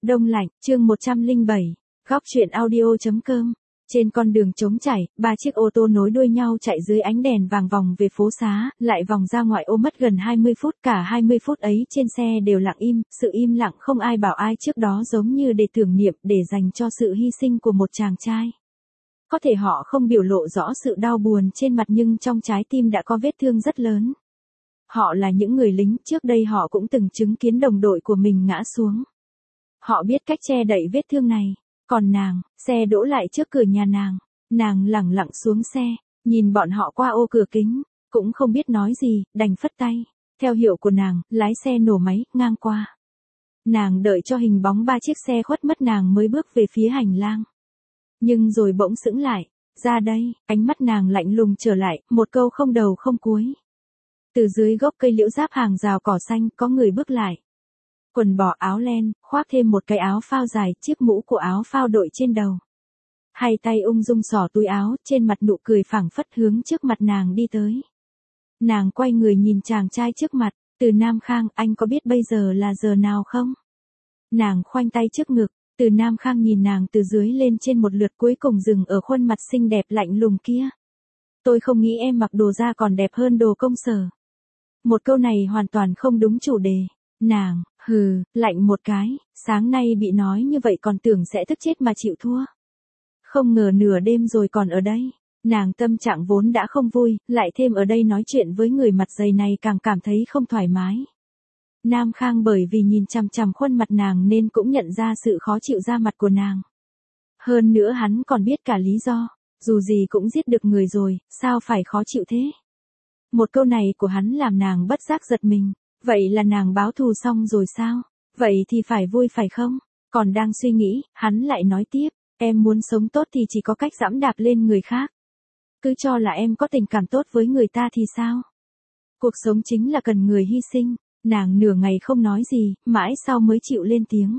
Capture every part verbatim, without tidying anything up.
Đông lạnh, chương một trăm lẻ bảy, góc truyện audio.com. Trên con đường trống chảy, ba chiếc ô tô nối đuôi nhau chạy dưới ánh đèn vàng vòng về phố xá, lại vòng ra ngoại ô mất gần hai mươi phút. Cả hai mươi phút ấy trên xe đều lặng im, sự im lặng không ai bảo ai trước đó, giống như để tưởng niệm, để dành cho sự hy sinh của một chàng trai. Có thể họ không biểu lộ rõ sự đau buồn trên mặt, nhưng trong trái tim đã có vết thương rất lớn. Họ là những người lính, trước đây họ cũng từng chứng kiến đồng đội của mình ngã xuống. Họ biết cách che đậy vết thương này. Còn nàng, xe đỗ lại trước cửa nhà nàng. Nàng lẳng lặng xuống xe, nhìn bọn họ qua ô cửa kính, cũng không biết nói gì, đành phất tay. Theo hiệu của nàng, lái xe nổ máy, ngang qua. Nàng đợi cho hình bóng ba chiếc xe khuất mất, nàng mới bước về phía hành lang. Nhưng rồi bỗng sững lại, ra đây, ánh mắt nàng lạnh lùng trở lại, một câu không đầu không cuối. Từ dưới gốc cây liễu giáp hàng rào cỏ xanh, có người bước lại. Quần bò áo len, khoác thêm một cái áo phao dài, chiếc mũ của áo phao đội trên đầu. Hai tay ung dung xỏ túi áo, trên mặt nụ cười phảng phất, hướng trước mặt nàng đi tới. Nàng quay người nhìn chàng trai trước mặt, Từ Nam Khang, anh có biết bây giờ là giờ nào không? Nàng khoanh tay trước ngực, Từ Nam Khang nhìn nàng từ dưới lên trên một lượt, cuối cùng dừng ở khuôn mặt xinh đẹp lạnh lùng kia. Tôi không nghĩ em mặc đồ da còn đẹp hơn đồ công sở. Một câu này hoàn toàn không đúng chủ đề. Nàng, hừ, lạnh một cái, sáng nay bị nói như vậy còn tưởng sẽ thức chết mà chịu thua. Không ngờ nửa đêm rồi còn ở đây. Nàng tâm trạng vốn đã không vui, lại thêm ở đây nói chuyện với người mặt dày này càng cảm thấy không thoải mái. Nam Khang bởi vì nhìn chằm chằm khuôn mặt nàng nên cũng nhận ra sự khó chịu da mặt của nàng. Hơn nữa hắn còn biết cả lý do, dù gì cũng giết được người rồi, sao phải khó chịu thế? Một câu này của hắn làm nàng bất giác giật mình. Vậy là nàng báo thù xong rồi sao? Vậy thì phải vui phải không? Còn đang suy nghĩ, hắn lại nói tiếp, em muốn sống tốt thì chỉ có cách giẫm đạp lên người khác. Cứ cho là em có tình cảm tốt với người ta thì sao? Cuộc sống chính là cần người hy sinh. Nàng nửa ngày không nói gì, mãi sau mới chịu lên tiếng.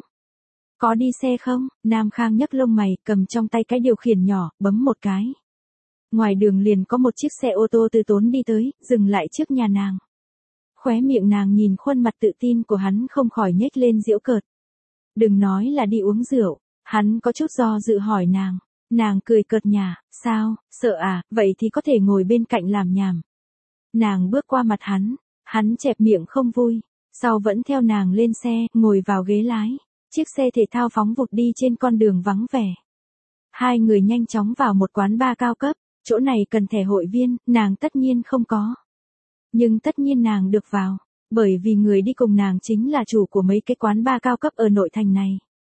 Có đi xe không? Nam Khang nhấc lông mày, cầm trong tay cái điều khiển nhỏ, bấm một cái. Ngoài đường liền có một chiếc xe ô tô từ tốn đi tới, dừng lại trước nhà nàng. Khóe miệng nàng nhìn khuôn mặt tự tin của hắn không khỏi nhếch lên giễu cợt. Đừng nói là đi uống rượu, hắn có chút do dự hỏi nàng. Nàng cười cợt nhả, sao, sợ à, vậy thì có thể ngồi bên cạnh làm nhảm. Nàng bước qua mặt hắn, hắn chẹp miệng không vui, sau vẫn theo nàng lên xe, ngồi vào ghế lái. Chiếc xe thể thao phóng vụt đi trên con đường vắng vẻ. Hai người nhanh chóng vào một quán bar cao cấp, chỗ này cần thẻ hội viên, nàng tất nhiên không có. Nhưng tất nhiên nàng được vào, bởi vì người đi cùng nàng chính là chủ của mấy cái quán bar cao cấp ở nội thành này.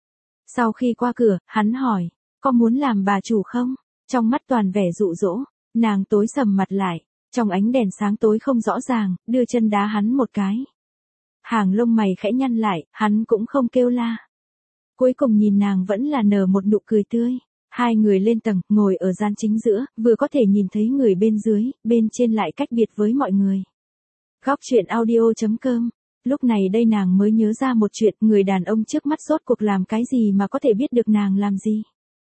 Sau khi qua cửa, hắn hỏi, có muốn làm bà chủ không? Trong mắt toàn vẻ dụ dỗ, nàng tối sầm mặt lại, trong ánh đèn sáng tối không rõ ràng, đưa chân đá hắn một cái. Hàng lông mày khẽ nhăn lại, hắn cũng không kêu la. Cuối cùng nhìn nàng vẫn là nở một nụ cười tươi. Hai người lên tầng, ngồi ở gian chính giữa, vừa có thể nhìn thấy người bên dưới, bên trên lại cách biệt với mọi người. Góc truyện audio.com. Lúc này đây nàng mới nhớ ra một chuyện, người đàn ông trước mắt rốt cuộc làm cái gì mà có thể biết được nàng làm gì.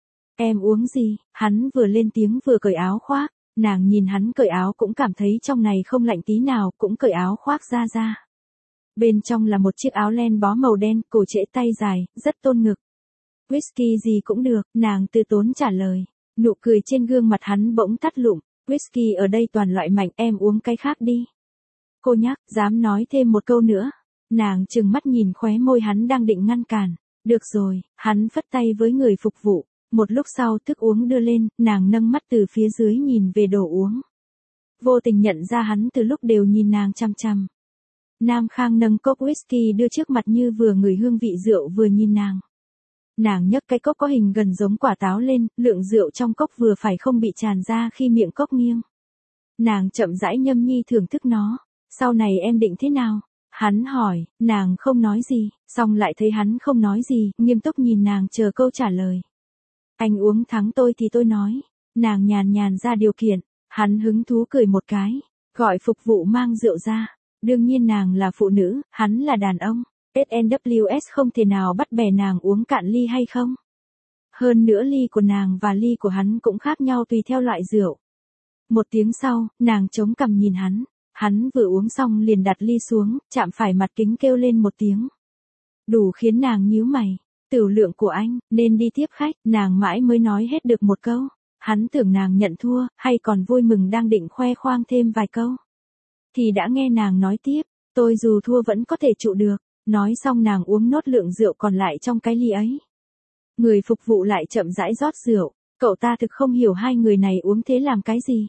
Em uống gì? Hắn vừa lên tiếng vừa cởi áo khoác. Nàng nhìn hắn cởi áo cũng cảm thấy trong này không lạnh tí nào, cũng cởi áo khoác ra ra. Bên trong là một chiếc áo len bó màu đen, cổ trễ tay dài, rất tôn ngực. Whisky gì cũng được, nàng từ tốn trả lời. Nụ cười trên gương mặt hắn bỗng tắt lụm. Whisky ở đây toàn loại mạnh, em uống cái khác đi. Cô nhắc, dám nói thêm một câu nữa. Nàng trừng mắt nhìn khóe môi hắn đang định ngăn cản. Được rồi, hắn phất tay với người phục vụ. Một lúc sau thức uống đưa lên, nàng nâng mắt từ phía dưới nhìn về đồ uống. Vô tình nhận ra hắn từ lúc đều nhìn nàng chăm chăm. Nam Khang nâng cốc whisky đưa trước mặt như vừa ngửi hương vị rượu vừa nhìn nàng. Nàng nhấc cái cốc có hình gần giống quả táo lên, lượng rượu trong cốc vừa phải không bị tràn ra khi miệng cốc nghiêng. Nàng chậm rãi nhâm nhi thưởng thức nó. Sau này em định thế nào? Hắn hỏi, nàng không nói gì, xong lại thấy hắn không nói gì, nghiêm túc nhìn nàng chờ câu trả lời. Anh uống thắng tôi thì tôi nói. Nàng nhàn nhàn ra điều kiện, hắn hứng thú cười một cái, gọi phục vụ mang rượu ra. Đương nhiên nàng là phụ nữ, hắn là đàn ông. ét en vê ét không thể nào bắt bẻ nàng uống cạn ly hay không? Hơn nữa ly của nàng và ly của hắn cũng khác nhau tùy theo loại rượu. Một tiếng sau, nàng chống cằm nhìn hắn. Hắn vừa uống xong liền đặt ly xuống, chạm phải mặt kính kêu lên một tiếng. Đủ khiến nàng nhíu mày. Tửu lượng của anh, nên đi tiếp khách, nàng mãi mới nói hết được một câu. Hắn tưởng nàng nhận thua, hay còn vui mừng đang định khoe khoang thêm vài câu. Thì đã nghe nàng nói tiếp, tôi dù thua vẫn có thể trụ được. Nói xong nàng uống nốt lượng rượu còn lại trong cái ly ấy. Người phục vụ lại chậm rãi rót rượu, cậu ta thực không hiểu hai người này uống thế làm cái gì.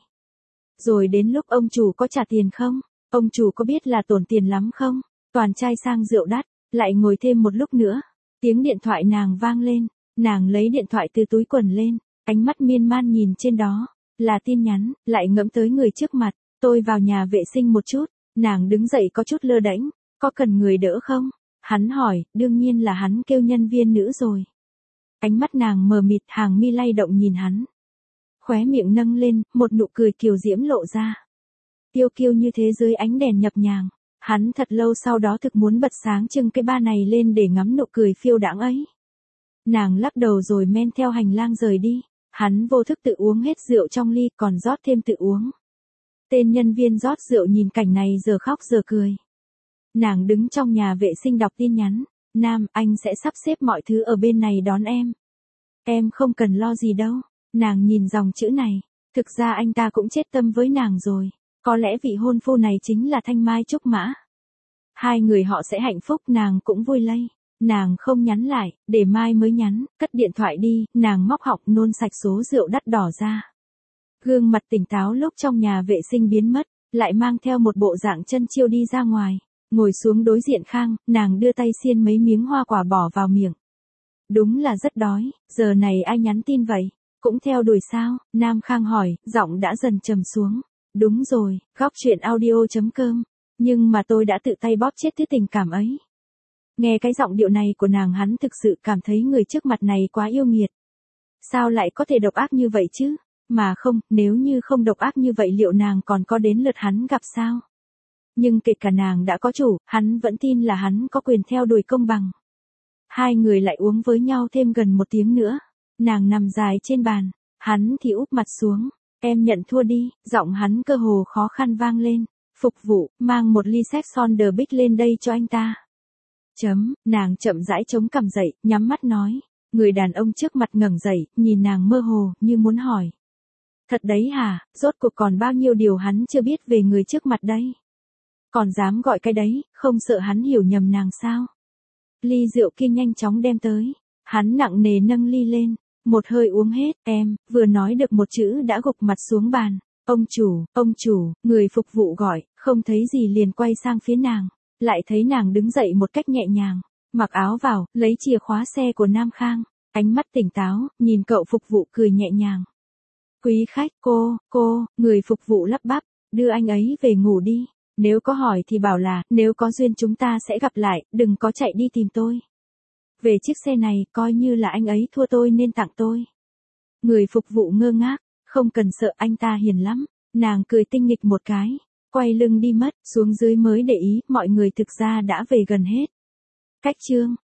Rồi đến lúc ông chủ có trả tiền không? Ông chủ có biết là tổn tiền lắm không? Toàn chai sang rượu đắt, lại ngồi thêm một lúc nữa. Tiếng điện thoại nàng vang lên, nàng lấy điện thoại từ túi quần lên, ánh mắt miên man nhìn trên đó, là tin nhắn, lại ngẫm tới người trước mặt, tôi vào nhà vệ sinh một chút, nàng đứng dậy có chút lơ đễnh, có cần người đỡ không? Hắn hỏi, đương nhiên là hắn kêu nhân viên nữ rồi. Ánh mắt nàng mờ mịt, hàng mi lay động nhìn hắn. Khóe miệng nâng lên, một nụ cười kiều diễm lộ ra. Tiêu kiêu như thế dưới ánh đèn nhập nhàng. Hắn thật lâu sau đó thực muốn bật sáng trưng cái ba này lên để ngắm nụ cười phiêu đãng ấy. Nàng lắc đầu rồi men theo hành lang rời đi. Hắn vô thức tự uống hết rượu trong ly còn rót thêm tự uống. Tên nhân viên rót rượu nhìn cảnh này giờ khóc giờ cười. Nàng đứng trong nhà vệ sinh đọc tin nhắn. Nam, anh sẽ sắp xếp mọi thứ ở bên này đón em. Em không cần lo gì đâu. Nàng nhìn dòng chữ này. Thực ra anh ta cũng chết tâm với nàng rồi. Có lẽ vị hôn phu này chính là Thanh Mai Trúc Mã. Hai người họ sẽ hạnh phúc, nàng cũng vui lây. Nàng không nhắn lại, để mai mới nhắn, cất điện thoại đi, nàng móc họng nôn sạch số rượu đắt đỏ ra. Gương mặt tỉnh táo lúc trong nhà vệ sinh biến mất, lại mang theo một bộ dạng chân chiêu đi ra ngoài. Ngồi xuống đối diện Khang, nàng đưa tay xiên mấy miếng hoa quả bỏ vào miệng. Đúng là rất đói, giờ này ai nhắn tin vậy? Cũng theo đuổi sao? Nam Khang hỏi, giọng đã dần trầm xuống. Đúng rồi, góc chuyện audio.com. Nhưng mà tôi đã tự tay bóp chết thứ tình cảm ấy. Nghe cái giọng điệu này của nàng hắn thực sự cảm thấy người trước mặt này quá yêu nghiệt. Sao lại có thể độc ác như vậy chứ? Mà không, nếu như không độc ác như vậy liệu nàng còn có đến lượt hắn gặp sao? Nhưng kể cả nàng đã có chủ, hắn vẫn tin là hắn có quyền theo đuổi công bằng. Hai người lại uống với nhau thêm gần một tiếng nữa. Nàng nằm dài trên bàn, hắn thì úp mặt xuống. Em nhận thua đi, giọng hắn cơ hồ khó khăn vang lên. Phục vụ, mang một ly Sex on the Beach lên đây cho anh ta. Chấm, nàng chậm rãi chống cằm dậy, nhắm mắt nói. Người đàn ông trước mặt ngẩng dậy, nhìn nàng mơ hồ, như muốn hỏi. Thật đấy hả, rốt cuộc còn bao nhiêu điều hắn chưa biết về người trước mặt đây. Còn dám gọi cái đấy, không sợ hắn hiểu nhầm nàng sao? Ly rượu kia nhanh chóng đem tới. Hắn nặng nề nâng ly lên. Một hơi uống hết, em, vừa nói được một chữ đã gục mặt xuống bàn. Ông chủ, ông chủ, người phục vụ gọi, không thấy gì liền quay sang phía nàng. Lại thấy nàng đứng dậy một cách nhẹ nhàng. Mặc áo vào, lấy chìa khóa xe của Nam Khang. Ánh mắt tỉnh táo, nhìn cậu phục vụ cười nhẹ nhàng. Quý khách, cô, cô, người phục vụ lắp bắp, đưa anh ấy về ngủ đi. Nếu có hỏi thì bảo là, nếu có duyên chúng ta sẽ gặp lại, đừng có chạy đi tìm tôi. Về chiếc xe này, coi như là anh ấy thua tôi nên tặng tôi. Người phục vụ ngơ ngác, không cần sợ anh ta hiền lắm. Nàng cười tinh nghịch một cái, quay lưng đi mất, xuống dưới mới để ý, mọi người thực ra đã về gần hết. Cách chương